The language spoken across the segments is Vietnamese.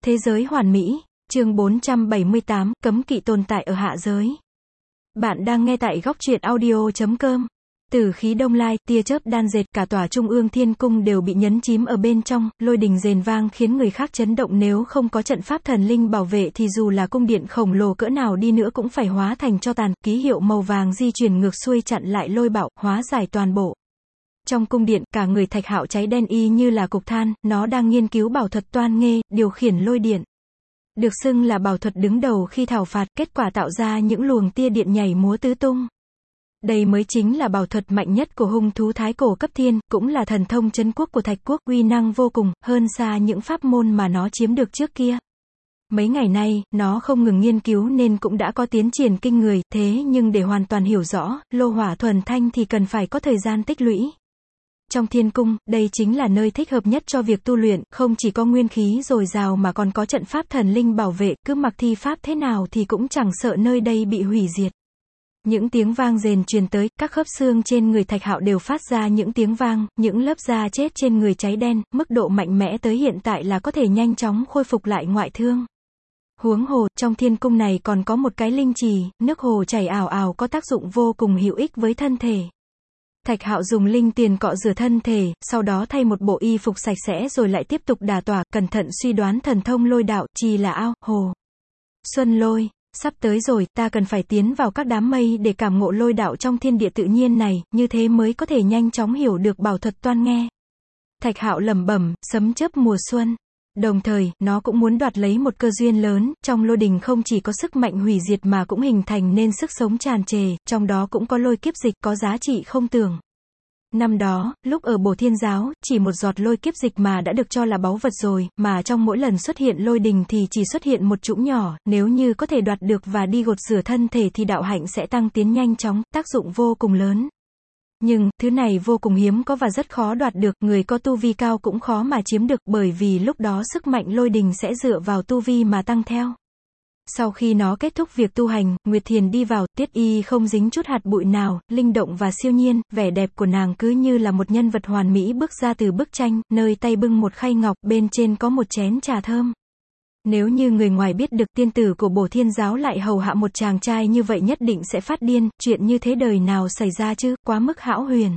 Thế giới hoàn mỹ, chương 478, cấm kỵ tồn tại ở hạ giới. Bạn đang nghe tại góc truyện audio.com. Tử khí đông lai, tia chớp đan dệt, cả tòa trung ương thiên cung đều bị nhấn chìm ở bên trong, lôi đình rền vang khiến người khác chấn động, nếu không có trận pháp thần linh bảo vệ thì dù là cung điện khổng lồ cỡ nào đi nữa cũng phải hóa thành tro tàn, ký hiệu màu vàng di chuyển ngược xuôi chặn lại lôi bạo, hóa giải toàn bộ. Trong cung điện, cả người Thạch Hạo cháy đen y như là cục than, nó đang nghiên cứu bảo thuật toan nghê, điều khiển lôi điện. Được xưng là bảo thuật đứng đầu khi thảo phạt, kết quả tạo ra những luồng tia điện nhảy múa tứ tung. Đây mới chính là bảo thuật mạnh nhất của hung thú thái cổ cấp thiên, cũng là thần thông trấn quốc của Thạch quốc, uy năng vô cùng, hơn xa những pháp môn mà nó chiếm được trước kia. Mấy ngày nay, nó không ngừng nghiên cứu nên cũng đã có tiến triển kinh người, thế nhưng để hoàn toàn hiểu rõ, lô hỏa thuần thanh thì cần phải có thời gian tích lũy. Trong thiên cung, đây chính là nơi thích hợp nhất cho việc tu luyện, không chỉ có nguyên khí dồi dào mà còn có trận pháp thần linh bảo vệ, cứ mặc thi pháp thế nào thì cũng chẳng sợ nơi đây bị hủy diệt. Những tiếng vang rền truyền tới, các khớp xương trên người Thạch Hạo đều phát ra những tiếng vang, những lớp da chết trên người cháy đen, mức độ mạnh mẽ tới hiện tại là có thể nhanh chóng khôi phục lại ngoại thương. Huống hồ, trong thiên cung này còn có một cái linh trì, nước hồ chảy ào ào có tác dụng vô cùng hữu ích với thân thể. Thạch Hạo dùng linh tiền cọ rửa thân thể, sau đó thay một bộ y phục sạch sẽ rồi lại tiếp tục đả tỏa, cẩn thận suy đoán thần thông lôi đạo, trì là ao, hồ. Xuân lôi, sắp tới rồi, ta cần phải tiến vào các đám mây để cảm ngộ lôi đạo trong thiên địa tự nhiên này, như thế mới có thể nhanh chóng hiểu được bảo thuật toan nghe. Thạch Hạo lẩm bẩm, sấm chớp mùa xuân. Đồng thời, nó cũng muốn đoạt lấy một cơ duyên lớn, trong lôi đình không chỉ có sức mạnh hủy diệt mà cũng hình thành nên sức sống tràn trề, trong đó cũng có lôi kiếp dịch có giá trị không tưởng. Năm đó, lúc ở Bổ Thiên Giáo, chỉ một giọt lôi kiếp dịch mà đã được cho là báu vật rồi, mà trong mỗi lần xuất hiện lôi đình thì chỉ xuất hiện một chũng nhỏ, nếu như có thể đoạt được và đi gột rửa thân thể thì đạo hạnh sẽ tăng tiến nhanh chóng, tác dụng vô cùng lớn. Nhưng, thứ này vô cùng hiếm có và rất khó đoạt được, người có tu vi cao cũng khó mà chiếm được, bởi vì lúc đó sức mạnh lôi đình sẽ dựa vào tu vi mà tăng theo. Sau khi nó kết thúc việc tu hành, Nguyệt Thiền đi vào, tiết y không dính chút hạt bụi nào, linh động và siêu nhiên, vẻ đẹp của nàng cứ như là một nhân vật hoàn mỹ bước ra từ bức tranh, nơi tay bưng một khay ngọc, bên trên có một chén trà thơm. Nếu như người ngoài biết được tiên tử của Bổ Thiên Giáo lại hầu hạ một chàng trai như vậy nhất định sẽ phát điên, chuyện như thế đời nào xảy ra chứ, quá mức hão huyền.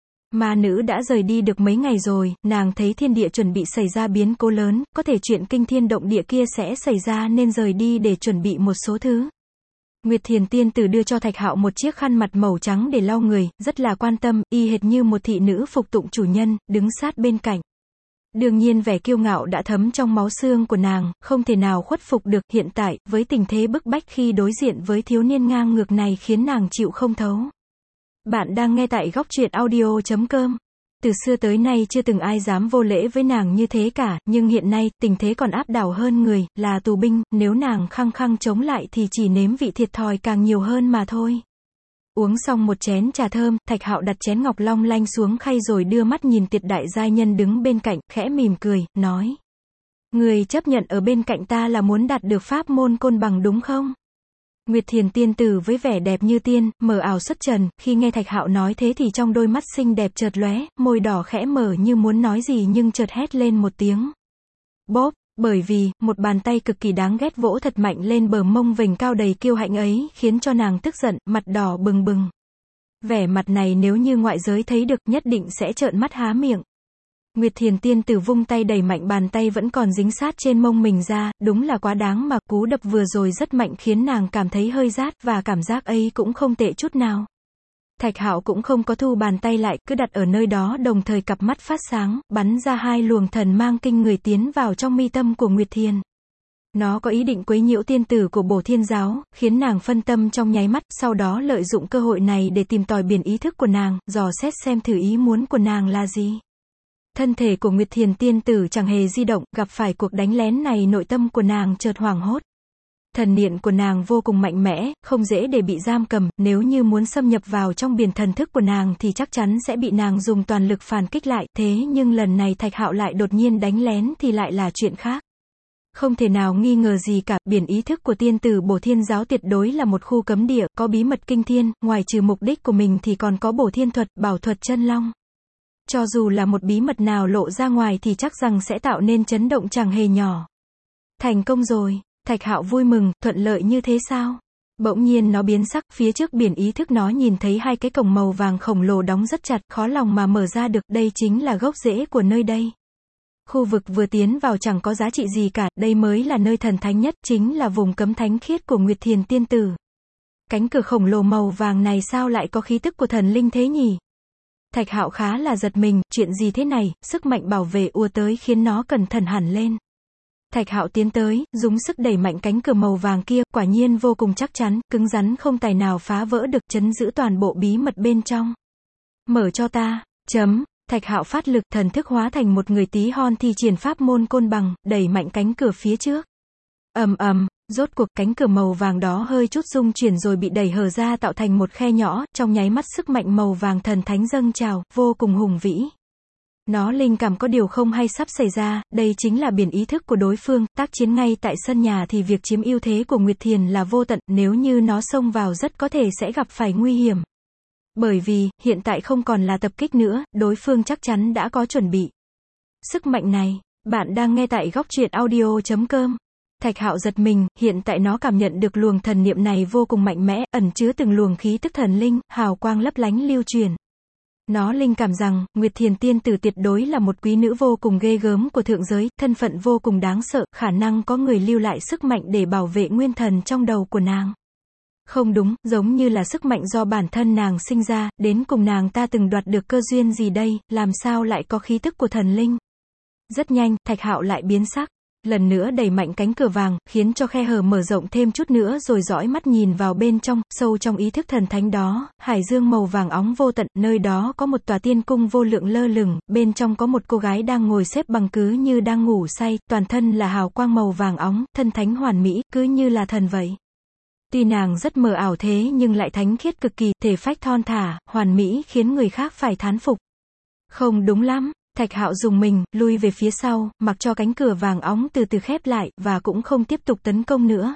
Ma nữ đã rời đi được mấy ngày rồi, nàng thấy thiên địa chuẩn bị xảy ra biến cố lớn, có thể chuyện kinh thiên động địa kia sẽ xảy ra nên rời đi để chuẩn bị một số thứ. Nguyệt Thiền tiên tử đưa cho Thạch Hạo một chiếc khăn mặt màu trắng để lau người, rất là quan tâm, y hệt như một thị nữ phục tụng chủ nhân, đứng sát bên cạnh. Đương nhiên vẻ kiêu ngạo đã thấm trong máu xương của nàng, không thể nào khuất phục được, hiện tại, với tình thế bức bách khi đối diện với thiếu niên ngang ngược này khiến nàng chịu không thấu. Bạn đang nghe tại góc truyện audio.com. Từ xưa tới nay chưa từng ai dám vô lễ với nàng như thế cả, nhưng hiện nay, tình thế còn áp đảo hơn người, là tù binh, nếu nàng khăng khăng chống lại thì chỉ nếm vị thiệt thòi càng nhiều hơn mà thôi. Uống xong một chén trà thơm, Thạch Hạo đặt chén ngọc long lanh xuống khay rồi đưa mắt nhìn Tuyệt đại giai nhân đứng bên cạnh, khẽ mỉm cười, nói. Người chấp nhận ở bên cạnh ta là muốn đạt được pháp môn côn bằng đúng không? Nguyệt Thiền tiên tử với vẻ đẹp như tiên, mờ ảo xuất trần, khi nghe Thạch Hạo nói thế thì trong đôi mắt xinh đẹp chợt lóe, môi đỏ khẽ mở như muốn nói gì nhưng chợt hét lên một tiếng. Bóp, bởi vì, một bàn tay cực kỳ đáng ghét vỗ thật mạnh lên bờ mông vểnh cao đầy kiêu hãnh ấy, khiến cho nàng tức giận, mặt đỏ bừng bừng. Vẻ mặt này nếu như ngoại giới thấy được, nhất định sẽ trợn mắt há miệng. Nguyệt Thiền tiên tử vung tay đẩy mạnh bàn tay vẫn còn dính sát trên mông mình ra, đúng là quá đáng mà, cú đập vừa rồi rất mạnh khiến nàng cảm thấy hơi rát, và cảm giác ấy cũng không tệ chút nào. Thạch Hạo cũng không có thu bàn tay lại, cứ đặt ở nơi đó, đồng thời cặp mắt phát sáng, bắn ra hai luồng thần mang kinh người tiến vào trong mi tâm của Nguyệt Thiền. Nó có ý định quấy nhiễu tiên tử của Bổ Thiên Giáo, khiến nàng phân tâm trong nháy mắt, sau đó lợi dụng cơ hội này để tìm tòi biển ý thức của nàng, dò xét xem thử ý muốn của nàng là gì. Thân thể của Nguyệt Thiền tiên tử chẳng hề di động, gặp phải cuộc đánh lén này nội tâm của nàng chợt hoảng hốt. Thần niệm của nàng vô cùng mạnh mẽ, không dễ để bị giam cầm, nếu như muốn xâm nhập vào trong biển thần thức của nàng thì chắc chắn sẽ bị nàng dùng toàn lực phản kích lại, thế nhưng lần này Thạch Hạo lại đột nhiên đánh lén thì lại là chuyện khác. Không thể nào nghi ngờ gì cả, biển ý thức của tiên tử Bổ Thiên Giáo tuyệt đối là một khu cấm địa, có bí mật kinh thiên, ngoài trừ mục đích của mình thì còn có Bổ Thiên thuật, bảo thuật chân long. Cho dù là một bí mật nào lộ ra ngoài thì chắc rằng sẽ tạo nên chấn động chẳng hề nhỏ. Thành công rồi. Thạch Hạo vui mừng, thuận lợi như thế sao? Bỗng nhiên nó biến sắc, phía trước biển ý thức nó nhìn thấy hai cái cổng màu vàng khổng lồ đóng rất chặt, khó lòng mà mở ra được, đây chính là gốc rễ của nơi đây. Khu vực vừa tiến vào chẳng có giá trị gì cả, đây mới là nơi thần thánh nhất, chính là vùng cấm thánh khiết của Nguyệt Thiền tiên tử. Cánh cửa khổng lồ màu vàng này sao lại có khí tức của thần linh thế nhỉ? Thạch Hạo khá là giật mình, chuyện gì thế này, sức mạnh bảo vệ ùa tới khiến nó cẩn thận hẳn lên. Thạch Hạo tiến tới, dùng sức đẩy mạnh cánh cửa màu vàng kia, quả nhiên vô cùng chắc chắn, cứng rắn không tài nào phá vỡ được, trấn giữ toàn bộ bí mật bên trong. Mở cho ta, Thạch Hạo phát lực, thần thức hóa thành một người tí hon thi triển pháp môn côn bằng, đẩy mạnh cánh cửa phía trước. Rốt cuộc cánh cửa màu vàng đó hơi chút rung chuyển rồi bị đẩy hở ra tạo thành một khe nhỏ, trong nháy mắt sức mạnh màu vàng thần thánh dâng trào, vô cùng hùng vĩ. Nó linh cảm có điều không hay sắp xảy ra, đây chính là biển ý thức của đối phương, tác chiến ngay tại sân nhà thì việc chiếm ưu thế của Nguyệt Thiền là vô tận, nếu như nó xông vào rất có thể sẽ gặp phải nguy hiểm. Bởi vì, hiện tại không còn là tập kích nữa, đối phương chắc chắn đã có chuẩn bị. Sức mạnh này, bạn đang nghe tại góc truyện audio.com. Thạch Hạo giật mình, hiện tại nó cảm nhận được luồng thần niệm này vô cùng mạnh mẽ, ẩn chứa từng luồng khí tức thần linh, hào quang lấp lánh lưu truyền. Nó linh cảm rằng, Nguyệt Thiền tiên tử tuyệt đối là một quý nữ vô cùng ghê gớm của thượng giới, thân phận vô cùng đáng sợ, khả năng có người lưu lại sức mạnh để bảo vệ nguyên thần trong đầu của nàng. Không đúng, giống như là sức mạnh do bản thân nàng sinh ra, đến cùng nàng ta từng đoạt được cơ duyên gì đây, làm sao lại có khí tức của thần linh. Rất nhanh, Thạch Hạo lại biến sắc. Lần nữa đẩy mạnh cánh cửa vàng, khiến cho khe hở mở rộng thêm chút nữa rồi dõi mắt nhìn vào bên trong, sâu trong ý thức thần thánh đó, hải dương màu vàng óng vô tận, nơi đó có một tòa tiên cung vô lượng lơ lửng, bên trong có một cô gái đang ngồi xếp bằng cứ như đang ngủ say, toàn thân là hào quang màu vàng óng, thân thánh hoàn mỹ, cứ như là thần vậy. Tuy nàng rất mờ ảo thế nhưng lại thánh khiết cực kỳ, thể phách thon thả, hoàn mỹ khiến người khác phải thán phục. Không đúng lắm. Thạch Hạo dùng mình, lui về phía sau, mặc cho cánh cửa vàng óng từ từ khép lại, và cũng không tiếp tục tấn công nữa.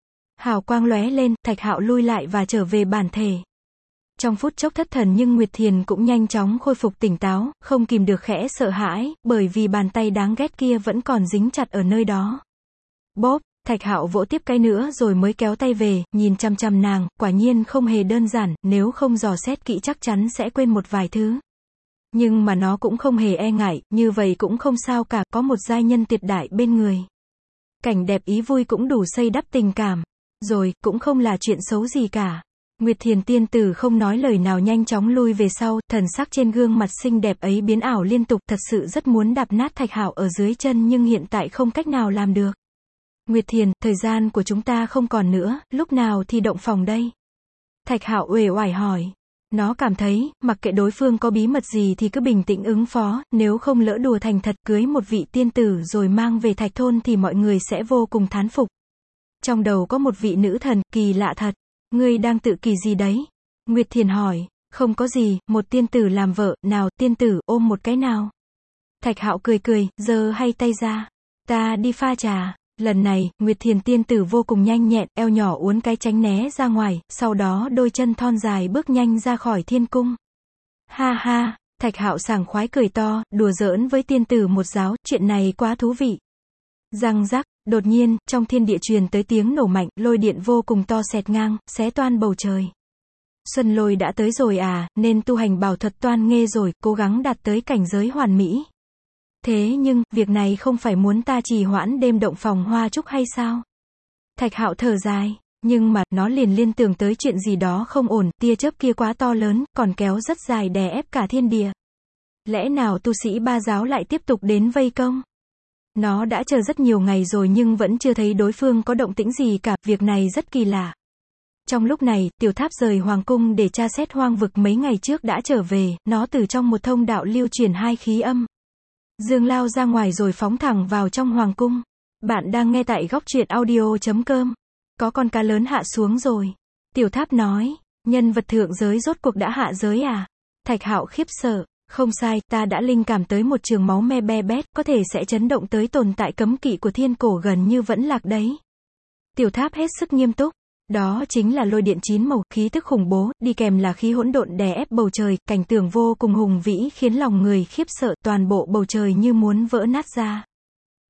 Hào quang lóe lên, Thạch Hạo lui lại và trở về bản thể. Trong phút chốc thất thần nhưng Nguyệt Thiền cũng nhanh chóng khôi phục tỉnh táo, không kìm được khẽ sợ hãi, bởi vì bàn tay đáng ghét kia vẫn còn dính chặt ở nơi đó. Bóp, Thạch Hạo vỗ tiếp cái nữa rồi mới kéo tay về, nhìn chăm chăm nàng, quả nhiên không hề đơn giản, nếu không dò xét kỹ chắc chắn sẽ quên một vài thứ. Nhưng mà nó cũng không hề e ngại, như vậy cũng không sao cả, có một giai nhân tuyệt đại bên người. Cảnh đẹp ý vui cũng đủ xây đắp tình cảm. Rồi, cũng không là chuyện xấu gì cả. Nguyệt Thiền tiên tử không nói lời nào nhanh chóng lui về sau, thần sắc trên gương mặt xinh đẹp ấy biến ảo liên tục, thật sự rất muốn đạp nát Thạch Hạo ở dưới chân nhưng hiện tại không cách nào làm được. Nguyệt Thiền, thời gian của chúng ta không còn nữa, lúc nào thì động phòng đây? Thạch Hạo uể oải hỏi. Nó cảm thấy, mặc kệ đối phương có bí mật gì thì cứ bình tĩnh ứng phó, nếu không lỡ đùa thành thật cưới một vị tiên tử rồi mang về Thạch Thôn thì mọi người sẽ vô cùng thán phục. Trong đầu có một vị nữ thần, kỳ lạ thật. Ngươi đang tự kỳ gì đấy? Nguyệt Thiền hỏi. Không có gì, một tiên tử làm vợ, nào, tiên tử, ôm một cái nào. Thạch Hạo cười cười, giơ hai tay ra. Ta đi pha trà. Lần này, Nguyệt Thiền tiên tử vô cùng nhanh nhẹn, eo nhỏ uốn cái tránh né ra ngoài, sau đó đôi chân thon dài bước nhanh ra khỏi thiên cung. Ha ha, Thạch Hạo sảng khoái cười to, đùa giỡn với tiên tử một giáo, chuyện này quá thú vị. Răng rắc, đột nhiên, trong thiên địa truyền tới tiếng nổ mạnh, lôi điện vô cùng to xẹt ngang, xé toan bầu trời. Xuân lôi đã tới rồi à, nên tu hành bảo thuật toan nghê rồi, cố gắng đạt tới cảnh giới hoàn mỹ. Thế nhưng, việc này không phải muốn ta trì hoãn đêm động phòng hoa trúc hay sao? Thạch Hạo thở dài, nhưng mà, nó liền liên tưởng tới chuyện gì đó không ổn, tia chớp kia quá to lớn, còn kéo rất dài đè ép cả thiên địa. Lẽ nào tu sĩ ba giáo lại tiếp tục đến vây công? Nó đã chờ rất nhiều ngày rồi nhưng vẫn chưa thấy đối phương có động tĩnh gì cả, việc này rất kỳ lạ. Trong lúc này, Tiểu Tháp rời hoàng cung để tra xét hoang vực mấy ngày trước đã trở về, nó từ trong một thông đạo lưu truyền hai khí âm. Dương lao ra ngoài rồi phóng thẳng vào trong hoàng cung. Bạn đang nghe tại góc truyện audio.com. Có con cá lớn hạ xuống rồi. Tiểu Tháp nói, nhân vật thượng giới rốt cuộc đã hạ giới à? Thạch Hạo khiếp sợ, không sai, ta đã linh cảm tới một trường máu me be bét, có thể sẽ chấn động tới tồn tại cấm kỵ của thiên cổ gần như vẫn lạc đấy. Tiểu Tháp hết sức nghiêm túc. Đó chính là lôi điện 9 màu, khí tức khủng bố, đi kèm là khí hỗn độn đè ép bầu trời, cảnh tượng vô cùng hùng vĩ khiến lòng người khiếp sợ, toàn bộ bầu trời như muốn vỡ nát ra.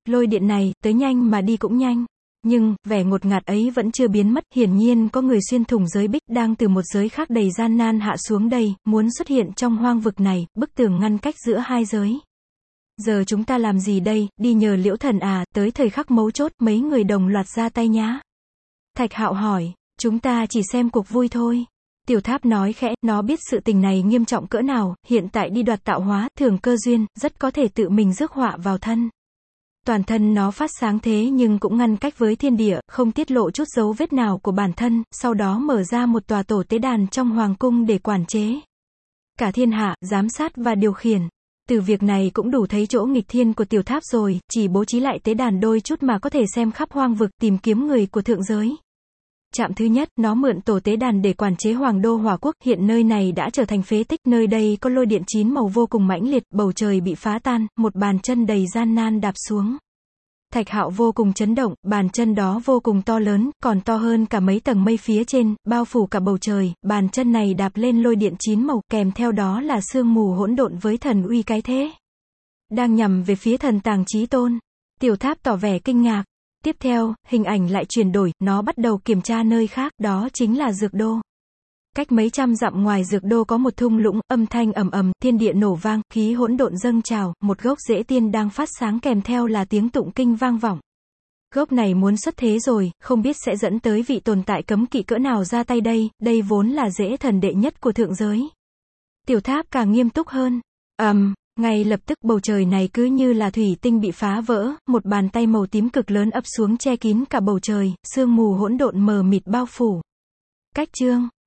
Lôi điện này, tới nhanh mà đi cũng nhanh. Nhưng, vẻ ngột ngạt ấy vẫn chưa biến mất, hiển nhiên có người xuyên thủng giới bích, đang từ một giới khác đầy gian nan hạ xuống đây, muốn xuất hiện trong hoang vực này, bức tường ngăn cách giữa hai giới. Giờ chúng ta làm gì đây, đi nhờ Liễu Thần à, tới thời khắc mấu chốt, mấy người đồng loạt ra tay nhá. Thạch Hạo hỏi, chúng ta chỉ xem cuộc vui thôi. Tiểu Tháp nói khẽ, nó biết sự tình này nghiêm trọng cỡ nào, hiện tại đi đoạt tạo hóa, thường cơ duyên, rất có thể tự mình rước họa vào thân. Toàn thân nó phát sáng thế nhưng cũng ngăn cách với thiên địa, không tiết lộ chút dấu vết nào của bản thân, sau đó mở ra một tòa tổ tế đàn trong hoàng cung để quản chế cả thiên hạ, giám sát và điều khiển. Từ việc này cũng đủ thấy chỗ nghịch thiên của Tiểu Tháp rồi, chỉ bố trí lại tế đàn đôi chút mà có thể xem khắp hoang vực, tìm kiếm người của thượng giới. Trạm thứ nhất, nó mượn tổ tế đàn để quản chế Hoàng đô Hỏa quốc, hiện nơi này đã trở thành phế tích, nơi đây có lôi điện 9 màu vô cùng mãnh liệt, bầu trời bị phá tan, một bàn chân đầy gian nan đạp xuống. Thạch Hạo vô cùng chấn động, bàn chân đó vô cùng to lớn, còn to hơn cả mấy tầng mây phía trên, bao phủ cả bầu trời, bàn chân này đạp lên lôi điện 9 màu, kèm theo đó là sương mù hỗn độn với thần uy cái thế. Đang nhằm về phía thần tàng chí tôn. Tiểu Tháp tỏ vẻ kinh ngạc. Tiếp theo, hình ảnh lại chuyển đổi, nó bắt đầu kiểm tra nơi khác, đó chính là Dược Đô. Cách mấy trăm dặm ngoài Dược Đô có một thung lũng, âm thanh ầm ầm, thiên địa nổ vang, khí hỗn độn dâng trào, một gốc rễ tiên đang phát sáng kèm theo là tiếng tụng kinh vang vọng. Gốc này muốn xuất thế rồi, không biết sẽ dẫn tới vị tồn tại cấm kỵ cỡ nào ra tay đây vốn là rễ thần đệ nhất của thượng giới. Tiểu Tháp càng nghiêm túc hơn. Ngay lập tức bầu trời này cứ như là thủy tinh bị phá vỡ, một bàn tay màu tím cực lớn ập xuống che kín cả bầu trời, sương mù hỗn độn mờ mịt bao phủ. Cách chương